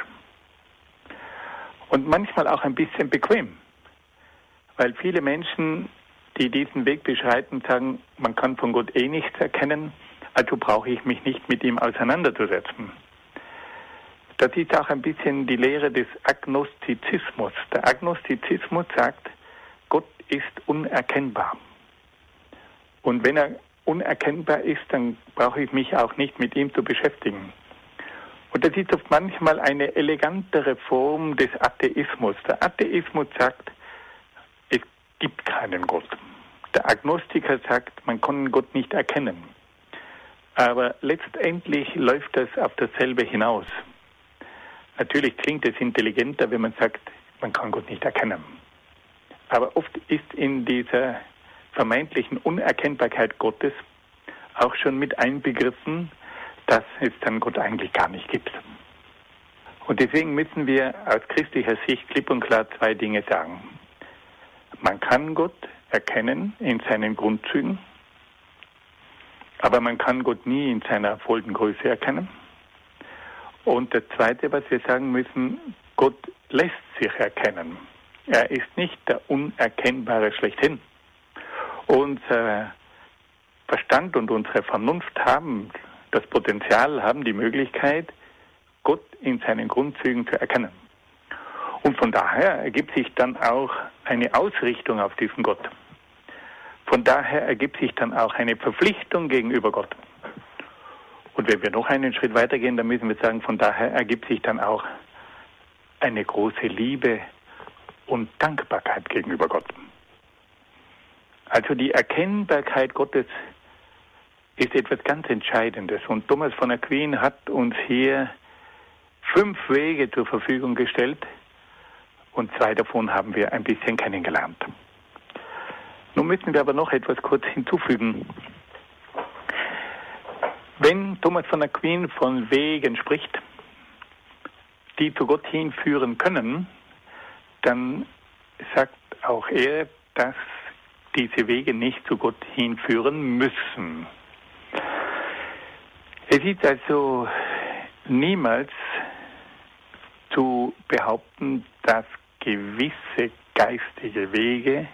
Und manchmal auch ein bisschen bequem, weil viele Menschen, die diesen Weg beschreiten, sagen, man kann von Gott eh nichts erkennen, also brauche ich mich nicht mit ihm auseinanderzusetzen. Das ist auch ein bisschen die Lehre des Agnostizismus. Der Agnostizismus sagt, Gott ist unerkennbar. Und wenn er unerkennbar ist, dann brauche ich mich auch nicht mit ihm zu beschäftigen. Und das ist oft manchmal eine elegantere Form des Atheismus. Der Atheismus sagt, es gibt keinen Gott. Der Agnostiker sagt, man kann Gott nicht erkennen. Aber letztendlich läuft das auf dasselbe hinaus. Natürlich klingt es intelligenter, wenn man sagt, man kann Gott nicht erkennen. Aber oft ist in dieser vermeintlichen Unerkennbarkeit Gottes auch schon mit einbegriffen, dass es dann Gott eigentlich gar nicht gibt. Und deswegen müssen wir aus christlicher Sicht klipp und klar zwei Dinge sagen. Man kann Gott erkennen in seinen Grundzügen, aber man kann Gott nie in seiner vollen Größe erkennen. Und das Zweite, was wir sagen müssen, Gott lässt sich erkennen. Er ist nicht der Unerkennbare schlechthin. Unser Verstand und unsere Vernunft haben das Potenzial, haben die Möglichkeit, Gott in seinen Grundzügen zu erkennen. Und von daher ergibt sich dann auch eine Ausrichtung auf diesen Gott. Von daher ergibt sich dann auch eine Verpflichtung gegenüber Gott. Und wenn wir noch einen Schritt weitergehen, dann müssen wir sagen, von daher ergibt sich dann auch eine große Liebe und Dankbarkeit gegenüber Gott. Also die Erkennbarkeit Gottes ist etwas ganz Entscheidendes. Und Thomas von Aquin hat uns hier 5 Wege zur Verfügung gestellt und 2 davon haben wir ein bisschen kennengelernt. Nun müssen wir aber noch etwas kurz hinzufügen. Wenn Thomas von Aquin von Wegen spricht, die zu Gott hinführen können, dann sagt auch er, dass diese Wege nicht zu Gott hinführen müssen. Es ist also niemals zu behaupten, dass gewisse geistige Wege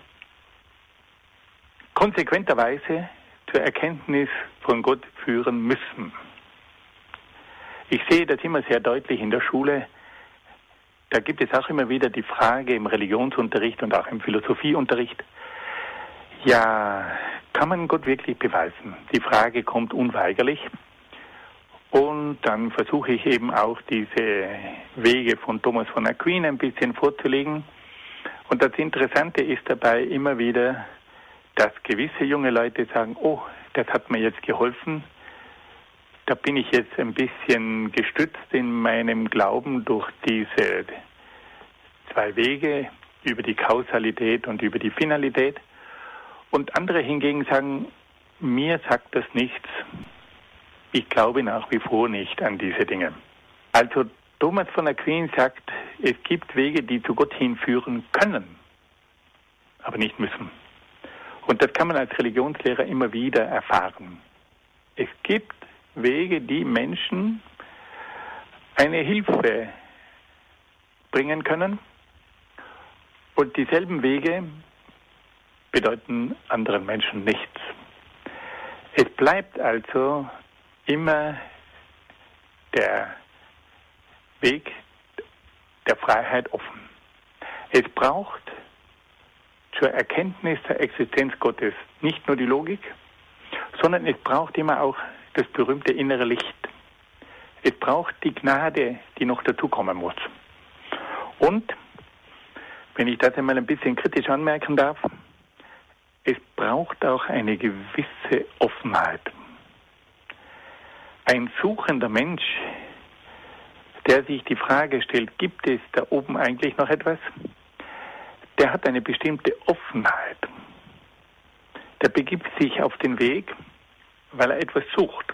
konsequenterweise zur Erkenntnis von Gott führen müssen. Ich sehe das immer sehr deutlich in der Schule. Da gibt es auch immer wieder die Frage im Religionsunterricht und auch im Philosophieunterricht, ja, kann man Gott wirklich beweisen? Die Frage kommt unweigerlich. Und dann versuche ich eben auch diese Wege von Thomas von Aquin ein bisschen vorzulegen. Und das Interessante ist dabei immer wieder, dass gewisse junge Leute sagen, oh, das hat mir jetzt geholfen. Da bin ich jetzt ein bisschen gestützt in meinem Glauben durch diese 2 Wege, über die Kausalität und über die Finalität. Und andere hingegen sagen, mir sagt das nichts. Ich glaube nach wie vor nicht an diese Dinge. Also Thomas von Aquin sagt, es gibt Wege, die zu Gott hinführen können, aber nicht müssen. Und das kann man als Religionslehrer immer wieder erfahren. Es gibt Wege, die Menschen eine Hilfe bringen können. Und dieselben Wege bedeuten anderen Menschen nichts. Es bleibt also immer der Weg der Freiheit offen. Es braucht zur Erkenntnis der Existenz Gottes nicht nur die Logik, sondern es braucht immer auch das berühmte innere Licht. Es braucht die Gnade, die noch dazukommen muss. Und wenn ich das einmal ein bisschen kritisch anmerken darf, es braucht auch eine gewisse Offenheit. Ein suchender Mensch, der sich die Frage stellt, gibt es da oben eigentlich noch etwas? Der hat eine bestimmte Offenheit. Der begibt sich auf den Weg, weil er etwas sucht.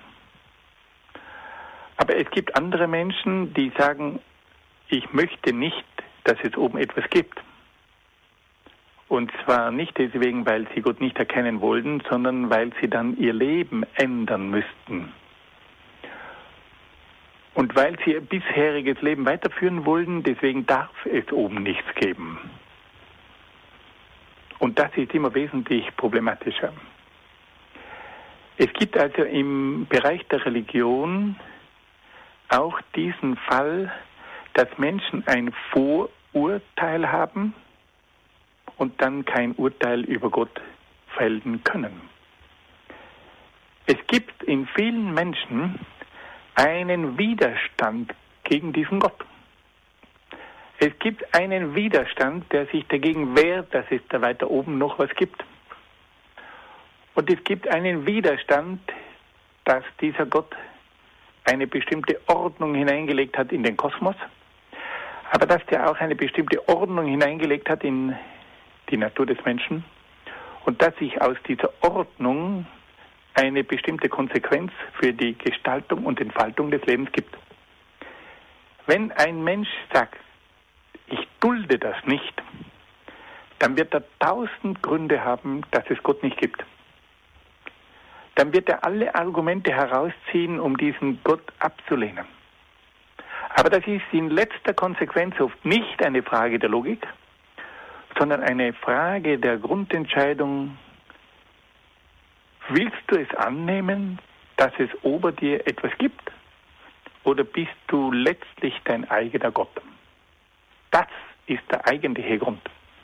Aber es gibt andere Menschen, die sagen, ich möchte nicht, dass es oben etwas gibt. Und zwar nicht deswegen, weil sie Gott nicht erkennen wollten, sondern weil sie dann ihr Leben ändern müssten. Und weil sie ihr bisheriges Leben weiterführen wollten, deswegen darf es oben nichts geben. Und das ist immer wesentlich problematischer. Es gibt also im Bereich der Religion auch diesen Fall, dass Menschen ein Vorurteil haben und dann kein Urteil über Gott fällen können. Es gibt in vielen Menschen einen Widerstand gegen diesen Gott. Es gibt einen Widerstand, der sich dagegen wehrt, dass es da weiter oben noch was gibt. Und es gibt einen Widerstand, dass dieser Gott eine bestimmte Ordnung hineingelegt hat in den Kosmos, aber dass der auch eine bestimmte Ordnung hineingelegt hat in die Natur des Menschen und dass sich aus dieser Ordnung eine bestimmte Konsequenz für die Gestaltung und Entfaltung des Lebens gibt. Wenn ein Mensch sagt, ich dulde das nicht, dann wird er 1000 Gründe haben, dass es Gott nicht gibt. Dann wird er alle Argumente herausziehen, um diesen Gott abzulehnen. Aber das ist in letzter Konsequenz oft nicht eine Frage der Logik, sondern eine Frage der Grundentscheidung. Willst du es annehmen, dass es ober dir etwas gibt? Oder bist du letztlich dein eigener Gott? Das ist der eigentliche Grund.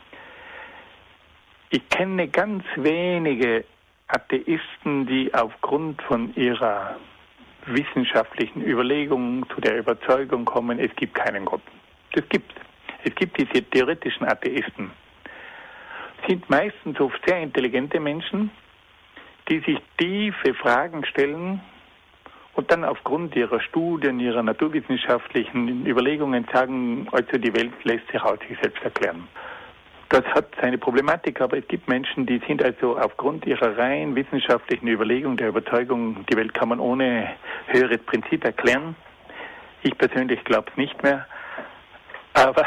Ich kenne ganz wenige Atheisten, die aufgrund von ihrer wissenschaftlichen Überlegung zu der Überzeugung kommen, es gibt keinen Gott. Das gibt es. Es gibt diese theoretischen Atheisten. Sind meistens oft sehr intelligente Menschen, die sich tiefe Fragen stellen und dann aufgrund ihrer Studien, ihrer naturwissenschaftlichen Überlegungen sagen, also die Welt lässt sich aus sich selbst erklären. Das hat seine Problematik, aber es gibt Menschen, die sind also aufgrund ihrer rein wissenschaftlichen Überlegung, der Überzeugung, die Welt kann man ohne höheres Prinzip erklären. Ich persönlich glaube es nicht mehr, aber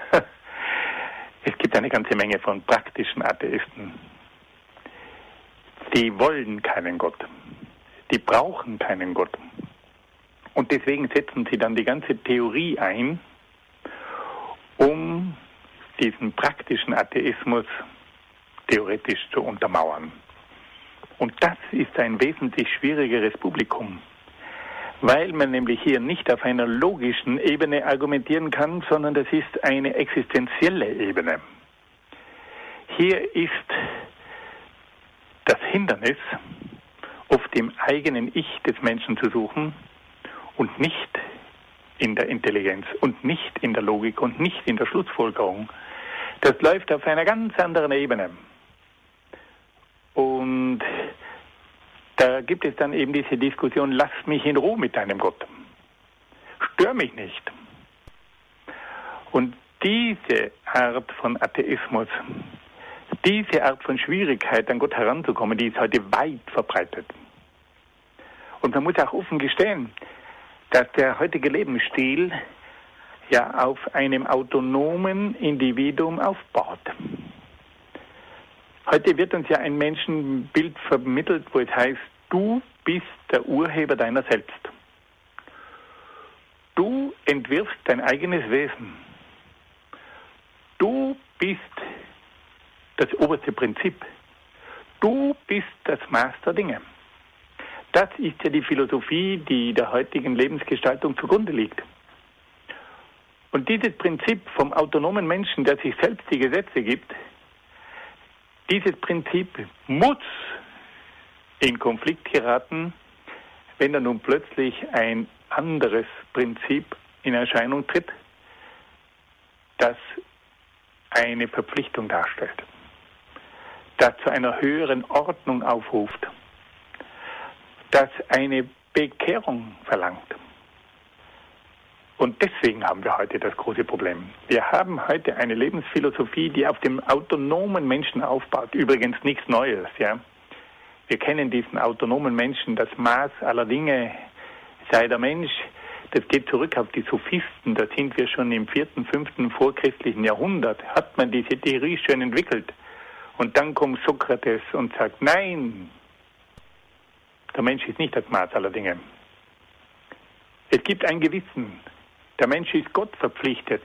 es gibt eine ganze Menge von praktischen Atheisten. Die wollen keinen Gott. Die brauchen keinen Gott. Und deswegen setzen sie dann die ganze Theorie ein, um diesen praktischen Atheismus theoretisch zu untermauern. Und das ist ein wesentlich schwierigeres Publikum, weil man nämlich hier nicht auf einer logischen Ebene argumentieren kann, sondern das ist eine existenzielle Ebene. Hier ist das Hindernis, oft im eigenen Ich des Menschen zu suchen und nicht in der Intelligenz und nicht in der Logik und nicht in der Schlussfolgerung. Das läuft auf einer ganz anderen Ebene. Und da gibt es dann eben diese Diskussion, lass mich in Ruhe mit deinem Gott. Stör mich nicht. Und diese Art von Atheismus, diese Art von Schwierigkeit, an Gott heranzukommen, die ist heute weit verbreitet. Und man muss auch offen gestehen, dass der heutige Lebensstil ja auf einem autonomen Individuum aufbaut. Heute wird uns ja ein Menschenbild vermittelt, wo es heißt, du bist der Urheber deiner selbst. Du entwirfst dein eigenes Wesen. Du bist das oberste Prinzip. Du bist das Maß der Dinge. Das ist ja die Philosophie, die der heutigen Lebensgestaltung zugrunde liegt. Und dieses Prinzip vom autonomen Menschen, der sich selbst die Gesetze gibt, dieses Prinzip muss in Konflikt geraten, wenn da nun plötzlich ein anderes Prinzip in Erscheinung tritt, das eine Verpflichtung darstellt, das zu einer höheren Ordnung aufruft, das eine Bekehrung verlangt. Und deswegen haben wir heute das große Problem. Wir haben heute eine Lebensphilosophie, die auf dem autonomen Menschen aufbaut. Übrigens nichts Neues, ja. Wir kennen diesen autonomen Menschen, das Maß aller Dinge sei der Mensch. Das geht zurück auf die Sophisten. Da sind wir schon im 4., 5. vorchristlichen Jahrhundert. Hat man diese Theorie schon entwickelt. Und dann kommt Sokrates und sagt, nein, der Mensch ist nicht das Maß aller Dinge. Es gibt ein Gewissen. Der Mensch ist Gott verpflichtet.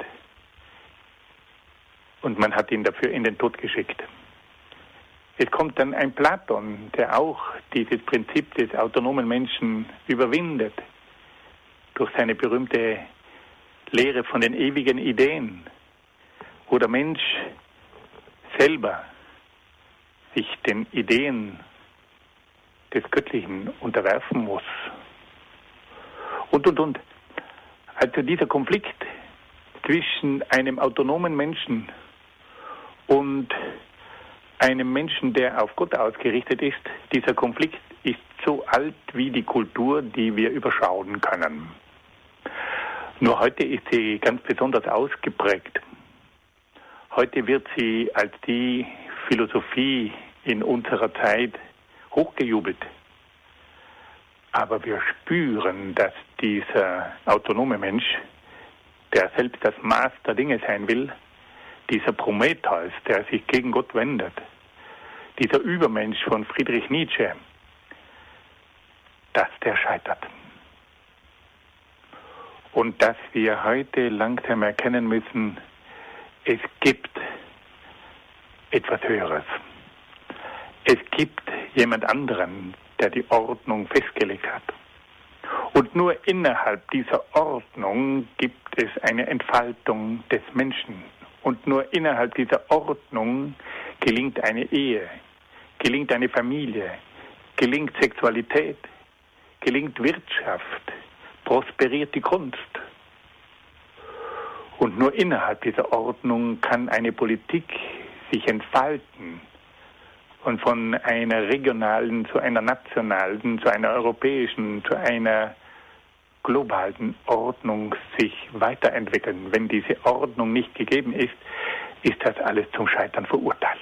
Und man hat ihn dafür in den Tod geschickt. Es kommt dann ein Platon, der auch dieses Prinzip des autonomen Menschen überwindet. Durch seine berühmte Lehre von den ewigen Ideen, wo der Mensch selber sich den Ideen des Göttlichen unterwerfen muss. Und. Also dieser Konflikt zwischen einem autonomen Menschen und einem Menschen, der auf Gott ausgerichtet ist, dieser Konflikt ist so alt wie die Kultur, die wir überschauen können. Nur heute ist sie ganz besonders ausgeprägt. Heute wird sie als die Philosophie in unserer Zeit hochgejubelt. Aber wir spüren, dass dieser autonome Mensch, der selbst das Maß der Dinge sein will, dieser Prometheus, der sich gegen Gott wendet, dieser Übermensch von Friedrich Nietzsche, dass der scheitert. Und dass wir heute langsam erkennen müssen, es gibt etwas Höheres. Es gibt jemand anderen, der die Ordnung festgelegt hat. Und nur innerhalb dieser Ordnung gibt es eine Entfaltung des Menschen. Und nur innerhalb dieser Ordnung gelingt eine Ehe, gelingt eine Familie, gelingt Sexualität, gelingt Wirtschaft, prosperiert die Kunst. Und nur innerhalb dieser Ordnung kann eine Politik sich entfalten und von einer regionalen zu einer nationalen, zu einer europäischen, zu einer globalen Ordnung sich weiterentwickeln. Wenn diese Ordnung nicht gegeben ist, ist das alles zum Scheitern verurteilt.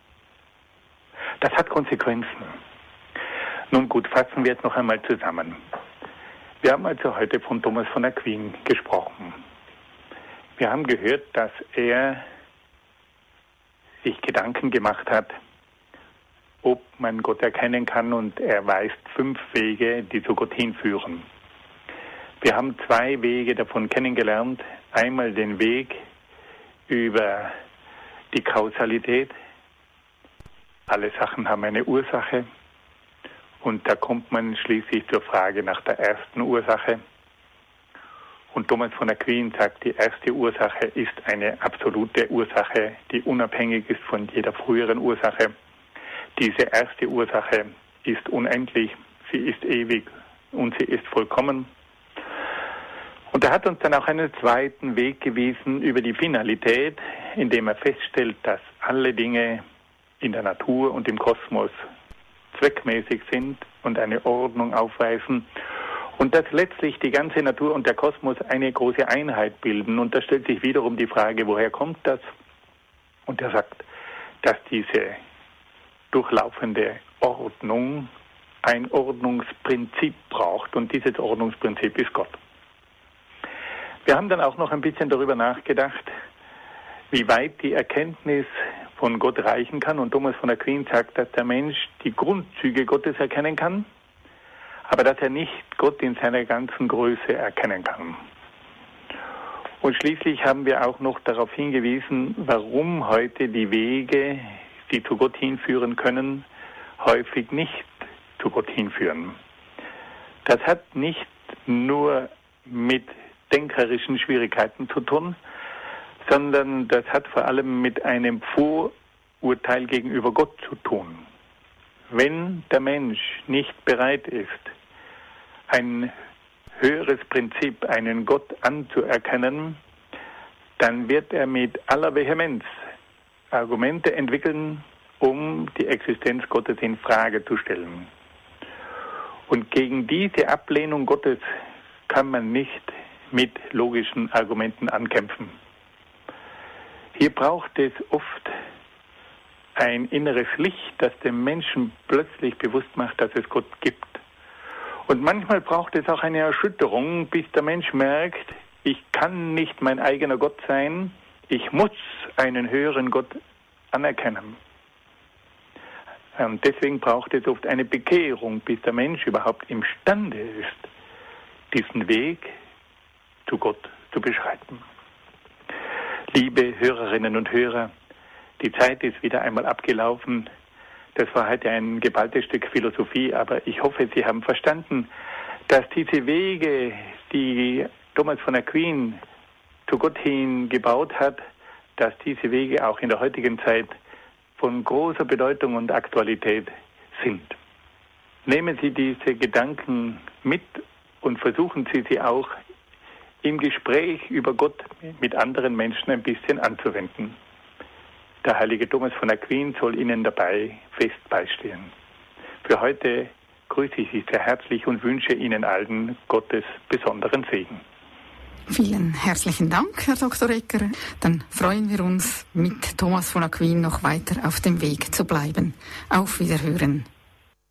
Das hat Konsequenzen. Nun gut, fassen wir jetzt noch einmal zusammen. Wir haben also heute von Thomas von Aquin gesprochen. Wir haben gehört, dass er sich Gedanken gemacht hat, ob man Gott erkennen kann, und er weist 5 Wege, die zu Gott hinführen. Wir haben 2 Wege davon kennengelernt. Einmal den Weg über die Kausalität. Alle Sachen haben eine Ursache. Und da kommt man schließlich zur Frage nach der ersten Ursache. Und Thomas von Aquin sagt, die erste Ursache ist eine absolute Ursache, die unabhängig ist von jeder früheren Ursache. Diese erste Ursache ist unendlich, sie ist ewig und sie ist vollkommen. Und er hat uns dann auch einen zweiten Weg gewiesen über die Finalität, indem er feststellt, dass alle Dinge in der Natur und im Kosmos zweckmäßig sind und eine Ordnung aufweisen und dass letztlich die ganze Natur und der Kosmos eine große Einheit bilden. Und da stellt sich wiederum die Frage, woher kommt das? Und er sagt, dass diese durchlaufende Ordnung ein Ordnungsprinzip braucht, und dieses Ordnungsprinzip ist Gott. Wir haben dann auch noch ein bisschen darüber nachgedacht, wie weit die Erkenntnis von Gott reichen kann, und Thomas von Aquin sagt, dass der Mensch die Grundzüge Gottes erkennen kann, aber dass er nicht Gott in seiner ganzen Größe erkennen kann. Und schließlich haben wir auch noch darauf hingewiesen, warum heute die Wege, die zu Gott hinführen können, häufig nicht zu Gott hinführen. Das hat nicht nur mit denkerischen Schwierigkeiten zu tun, sondern das hat vor allem mit einem Vorurteil gegenüber Gott zu tun. Wenn der Mensch nicht bereit ist, ein höheres Prinzip, einen Gott anzuerkennen, dann wird er mit aller Vehemenz Argumente entwickeln, um die Existenz Gottes in Frage zu stellen. Und gegen diese Ablehnung Gottes kann man nicht mit logischen Argumenten ankämpfen. Hier braucht es oft ein inneres Licht, das dem Menschen plötzlich bewusst macht, dass es Gott gibt. Und manchmal braucht es auch eine Erschütterung, bis der Mensch merkt, ich kann nicht mein eigener Gott sein, ich muss einen höheren Gott anerkennen. Und deswegen braucht es oft eine Bekehrung, bis der Mensch überhaupt imstande ist, diesen Weg zu Gott zu beschreiten. Liebe Hörerinnen und Hörer, die Zeit ist wieder einmal abgelaufen. Das war heute ein geballtes Stück Philosophie, aber ich hoffe, Sie haben verstanden, dass diese Wege, die Thomas von Aquin zu Gott hin gebaut hat, dass diese Wege auch in der heutigen Zeit von großer Bedeutung und Aktualität sind. Nehmen Sie diese Gedanken mit und versuchen Sie sie auch im Gespräch über Gott mit anderen Menschen ein bisschen anzuwenden. Der heilige Thomas von Aquin soll Ihnen dabei fest beistehen. Für heute grüße ich Sie sehr herzlich und wünsche Ihnen allen Gottes besonderen Segen.
Vielen herzlichen Dank, Herr Dr. Egger. Dann freuen wir uns, mit Thomas von Aquin noch weiter auf dem Weg zu bleiben. Auf Wiederhören.